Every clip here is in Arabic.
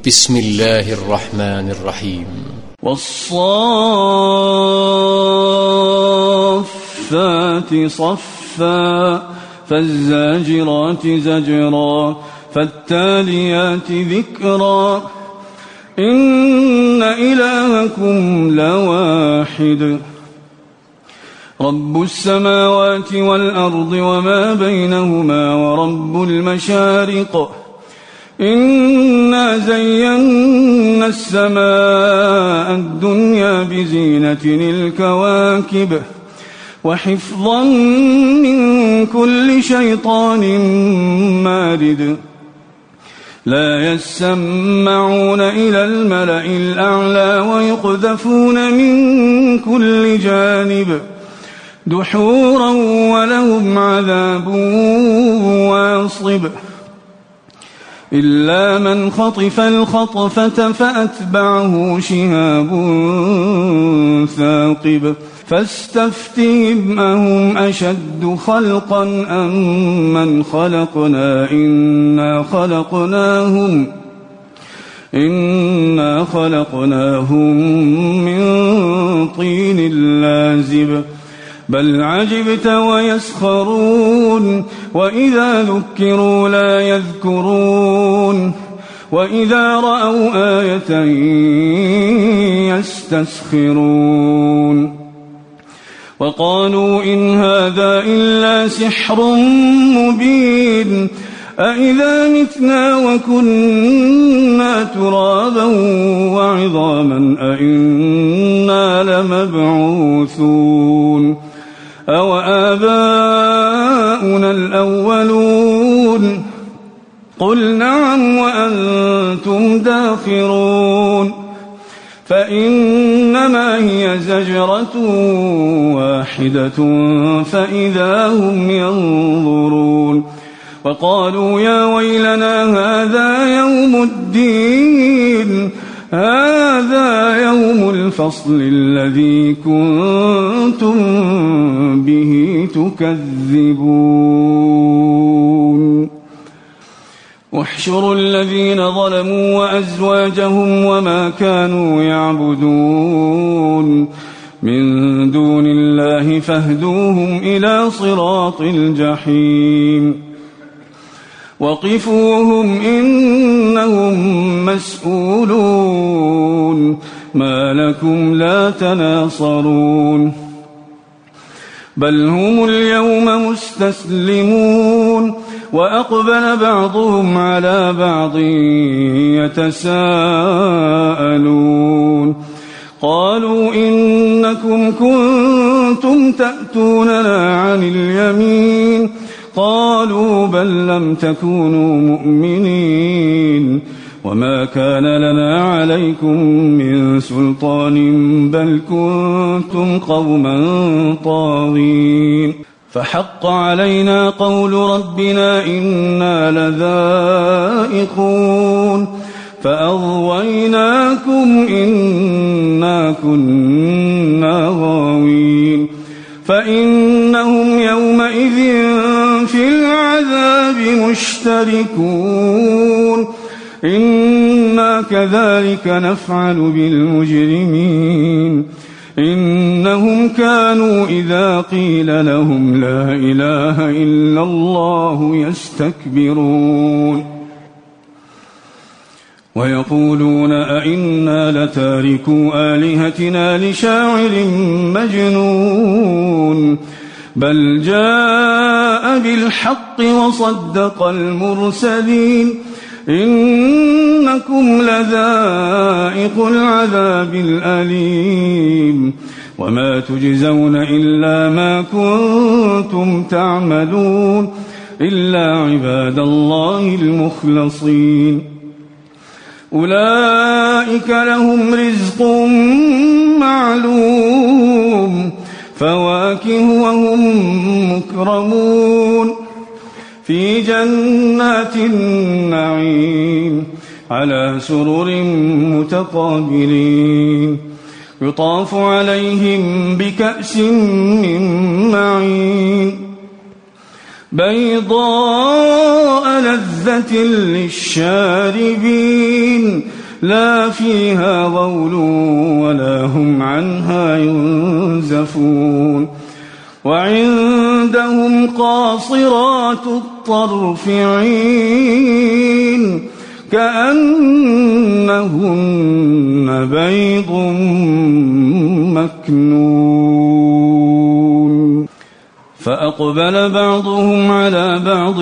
بسم الله الرحمن الرحيم. والصافات صفا فالزاجرات زجرا فالتاليات ذكرا إن إلهكم لواحد رب السماوات والأرض وما بينهما ورب المشارق إنا زينا السماء الدنيا بزينة الكواكب وحفظا من كل شيطان مارد لا يسمعون إلى الملأ الأعلى ويقذفون من كل جانب دحورا ولهم عذاب واصب إلا من خطف الخطفة فأتبعه شهاب ثاقب فاستفتهم أهم أشد خلقا أم من خلقنا إنا خلقناهم من طين لازب بل عجبت ويسخرون وإذا ذكروا لا يذكرون وإذا رأوا آية يستسخرون وقالوا إن هذا إلا سحر مبين أإذا متنا وكنا ترابا وعظاما أإنا لمبعوثون أو آباؤنا الأولون قل نعم وأنتم داخرون فإنما هي زجرة واحدة فإذا هم ينظرون وقالوا يا ويلنا هذا يوم الدين هذا يوم الفصل الذي كنتم به تكذبون واحشروا الذين ظلموا وأزواجهم وما كانوا يعبدون من دون الله فاهدوهم إلى صراط الجحيم وقفوهم إنهم مسؤولون ما لكم لا تناصرون بل هم اليوم مستسلمون وأقبل بعضهم على بعض يتساءلون قالوا إنكم كنتم تأتوننا عن اليمين قالوا بل لم تكونوا مؤمنين وما كان لنا عليكم من سلطان بل كنتم قوما طاغين فحق علينا قول ربنا إنا لذائقون فأغويناكم إنا كنا غاوين فإنهم يومئذ في العذاب مشتركون إنا كذلك نفعل بالمجرمين إنهم كانوا إذا قيل لهم لا إله إلا الله يستكبرون ويقولون أئنا لتاركو آلهتنا لشاعر مجنون بل جاء بالحق وصدق المرسلين إنكم لذائق العذاب الأليم وما تجزون إلا ما كنتم تعملون إلا عباد الله المخلصين أولئك لهم رزق معلوم فواكه وهم مكرمون في جنات النعيم على سرر متقابلين يطاف عليهم بكأس من معين بيضاء لذة للشاربين لا فيها غول ولا هم عنها ينزفون وعندهم قاصرات الطرف عين كأنهن بيض مكنون فأقبل بعضهم على بعض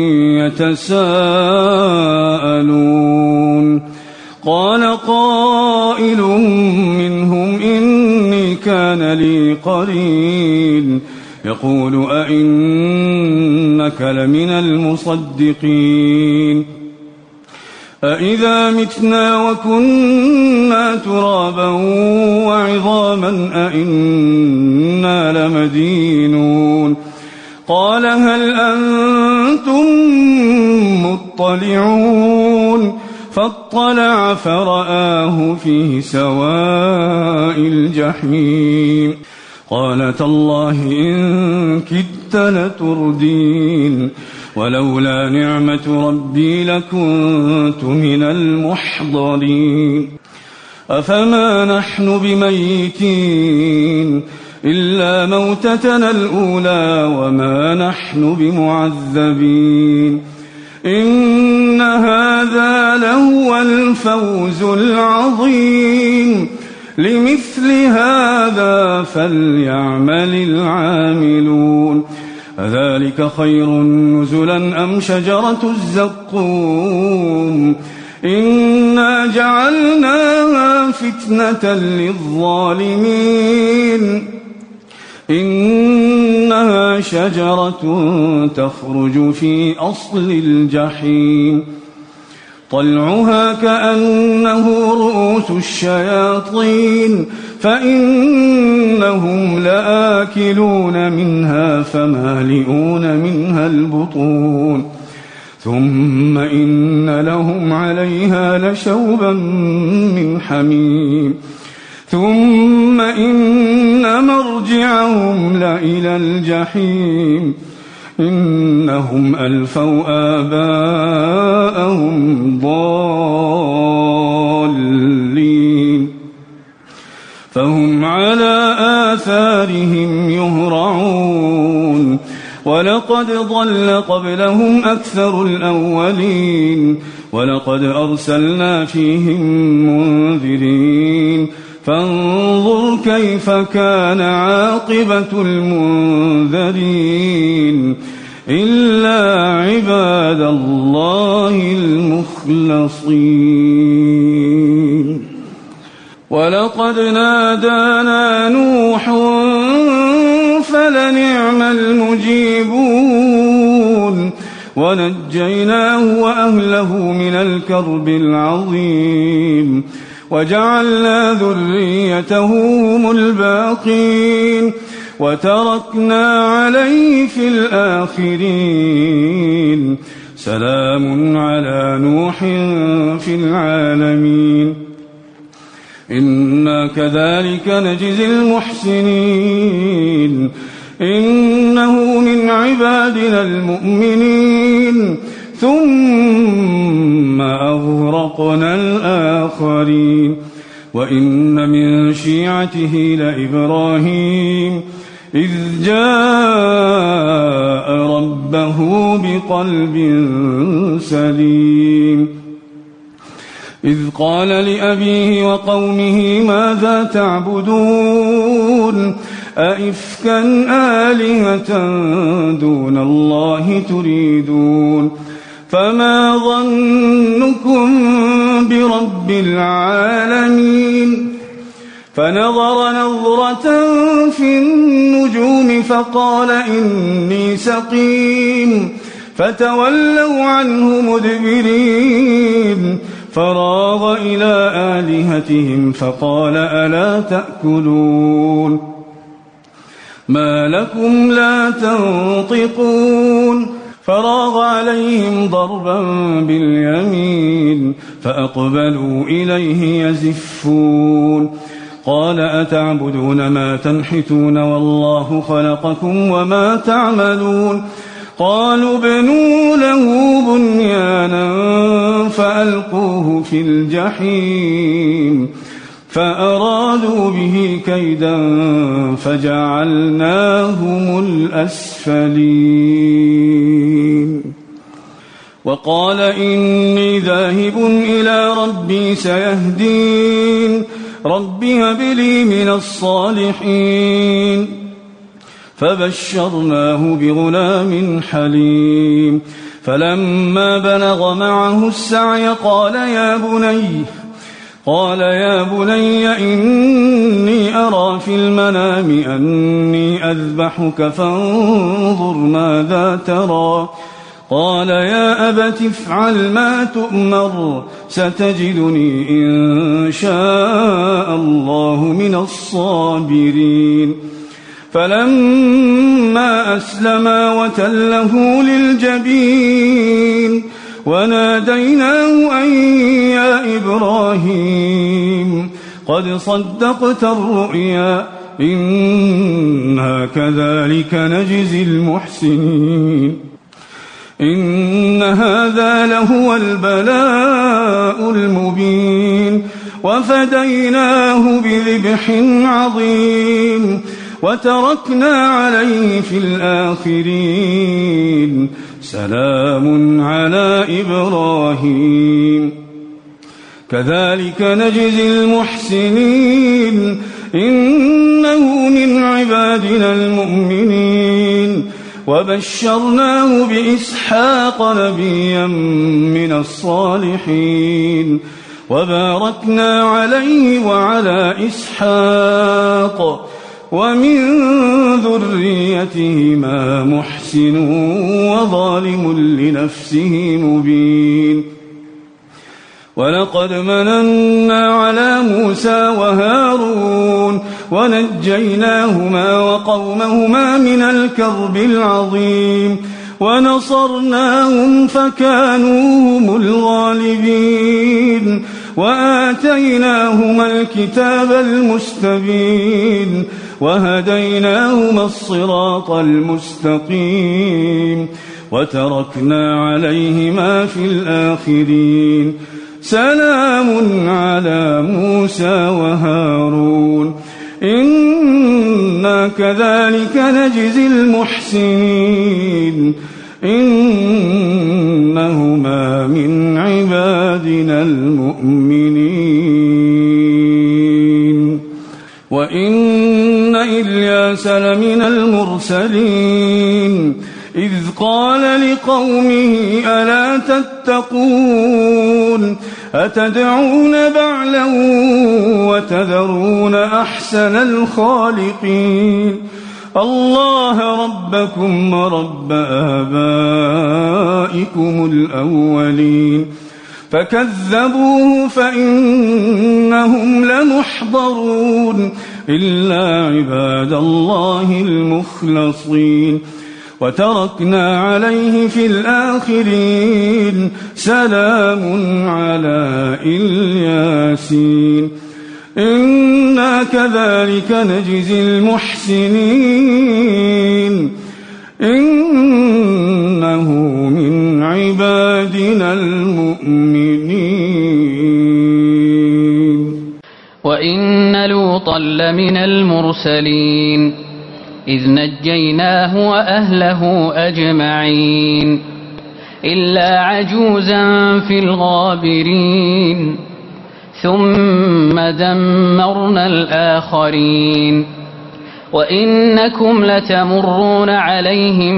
يتساءلون قال قائل منهم إني كان لي قرين يقول أئنك لمن المصدقين أئذا متنا وكنا ترابا وعظاما أئنا لمدينون قال هل أنتم مطلعون فاطلع فرآه في سواء الجحيم قال تالله إن كدت لتردين ولولا نعمة ربي لكنت من المحضرين أفما نحن بميتين إلا موتتنا الأولى وما نحن بمعذبين إن هذا لهو الفوز العظيم لمثل هذا فليعمل العاملون أذلك خير نزلا أم شجرة الزقوم إنا جعلناها فتنة للظالمين إنها شجرة تخرج في أصل الجحيم طلعها كأنه رؤوس الشياطين فإنهم لآكلون منها فمالئون منها البطون ثم إن لهم عليها لشوبا من حميم ثم إن مرجعهم لإلى الجحيم إنهم ألفوا آباءهم ضالين فهم على آثارهم يهرعون ولقد ضل قبلهم أكثر الأولين ولقد أرسلنا فيهم منذرين فانظر كيف كان عاقبة المنذرين إلا عباد الله المخلصين ولقد نادانا نوح فلنعم المجيبون ونجيناه وأهله من الكرب العظيم وجعلنا ذريته هم الباقين وتركنا عليه في الآخرين سلام على نوح في العالمين إنا كذلك نجزي المحسنين إنه من عبادنا المؤمنين ثم أغرقنا الآخرين وإن من شيعته لإبراهيم إذ جاء ربه بقلب سليم إذ قال لأبيه وقومه ماذا تعبدون أئفكا آلهة دون الله تريدون فما ظنكم برب العالمين فنظر نظرة في النجوم فقال إني سقيم فتولوا عنه مدبرين فراغ إلى آلهتهم فقال ألا تأكلون ما لكم لا تنطقون فراغ عليهم ضربا باليمين فأقبلوا إليه يزفون قال أتعبدون ما تنحتون والله خلقكم وما تعملون قالوا ابنوا له بنيانا فألقوه في الجحيم فأرادوا به كيدا فجعلناهم الأسفلين وقال إني ذاهب إلى ربي سيهدين رب هب لي من الصالحين فبشرناه بغلام حليم فلما بلغ معه السعي قال يا بني إني أرى في المنام أني أذبحك فانظر ماذا ترى قال يا أبت افعل ما تؤمر ستجدني إن شاء الله من الصابرين فلما أسلما وتله للجبين وناديناه أن يا إبراهيم قد صدقت الرؤيا إنا كذلك نجزي المحسنين إن هذا لهو البلاء المبين وفديناه بذبح عظيم وتركنا عليه في الآخرين سلام على إبراهيم كذلك نجزي المحسنين إنه من عبادنا المؤمنين وبشرناه بإسحاق نبيا من الصالحين وباركنا عليه وعلى إسحاق ومن ذريتهما محسن وظالم لنفسه مبين ولقد مننا على موسى وهارون ونجيناهما وقومهما من الكرب العظيم ونصرناهم فكانوا هم الغالبين وآتيناهما الكتاب المستبين وهديناهما الصراط المستقيم وتركنا عليهما في الآخرين سلام على موسى وهارون إنا كذلك نجزي المحسنين إنهما من عبادنا المؤمنين وإن إلياس لمن المرسلين إذ قال لقومه ألا تتقون أتدعون بعلا وتذرون أحسن الخالقين الله ربكم ورب آبائكم الأولين فكذبوه فإنهم لمحضرون إلا عباد الله المخلصين وتركنا عليه في الآخرين سلام على الياسين إنا كذلك نجزي المحسنين إنه من عبادنا المؤمنين وإن لوطا لمن المرسلين إذ نجيناه وأهله أجمعين إلا عجوزا في الغابرين ثم دمرنا الآخرين وإنكم لتمرون عليهم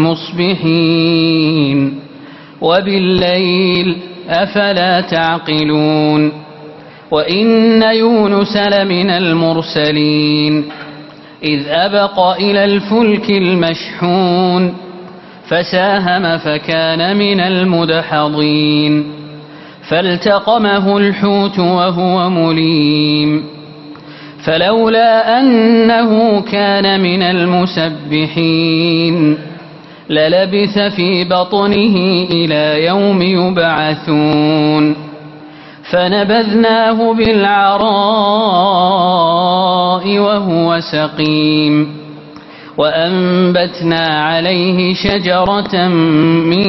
مصبحين وبالليل أفلا تعقلون وإن يونس لمن المرسلين إذ أبق إلى الفلك المشحون فساهم فكان من المدحضين فالتقمه الحوت وهو مليم فلولا أنه كان من المسبحين للبث في بطنه إلى يوم يبعثون فنبذناه بالعراء وهو سقيم وأنبتنا عليه شجرة من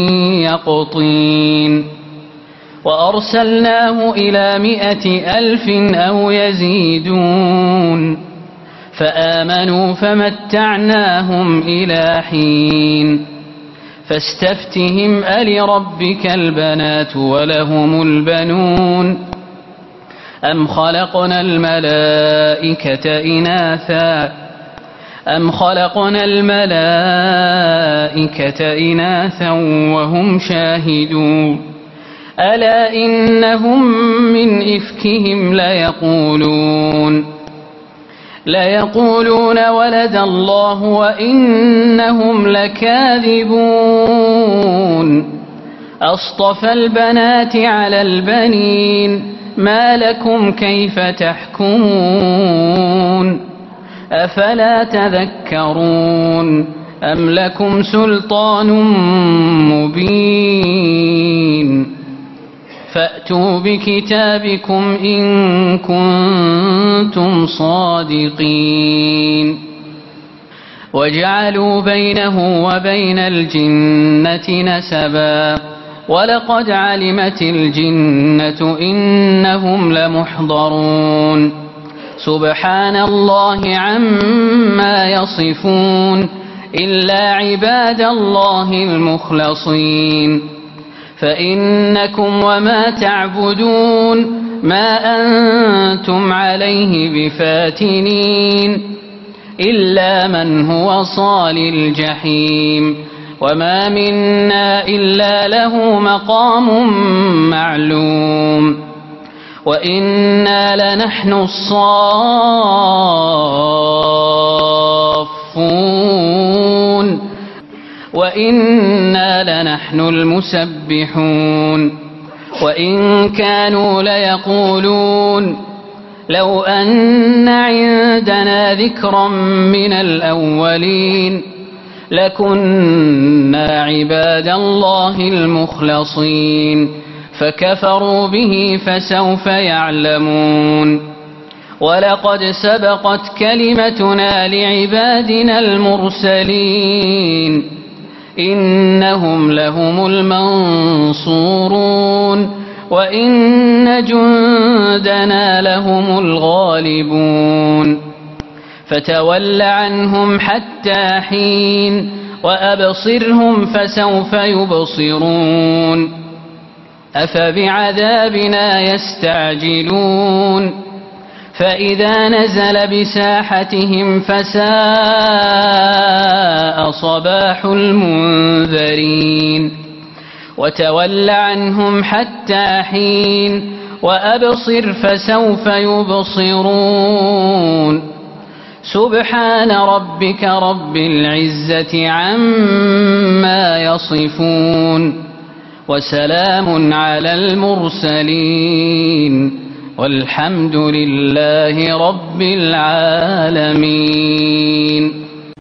يقطين وأرسلناه إلى 100,000 أو يزيدون فآمنوا فمتعناهم إلى حين فاستفتهم ألربك البنات ولهم البنون أم خلقنا الملائكة إناثا وهم شاهدون ألا إنهم من إفكهم ليقولون ولد الله وإنهم لكاذبون أصطفى البنات على البنين ما لكم كيف تحكمون أفلا تذكرون أم لكم سلطان مبين فأتوا بكتابكم إن كنتم صادقين وجعلوا بينه وبين الجنة نسبا ولقد علمت الجنة إنهم لمحضرون سبحان الله عما يصفون إلا عباد الله المخلصين فإنكم وما تعبدون ما أنتم عليه بفاتنين إلا من هو صال الجحيم وما منا إلا له مقام معلوم وإنا لنحن الصافون وإنا لنحن المسبحون وإن كانوا ليقولون لو أن عندنا ذكرا من الأولين لكنا عباد الله المخلصين فكفروا به فسوف يعلمون ولقد سبقت كلمتنا لعبادنا المرسلين إنهم لهم المنصورون وإن جندنا لهم الغالبون فتول عنهم حتى حين وأبصرهم فسوف يبصرون أفبعذابنا يستعجلون فإذا نزل بساحتهم فساء صباح المنذرين وتول عنهم حتى حين وأبصر فسوف يبصرون سبحان ربك رب العزة عما يصفون وسلام على المرسلين والحمد لله رب العالمين.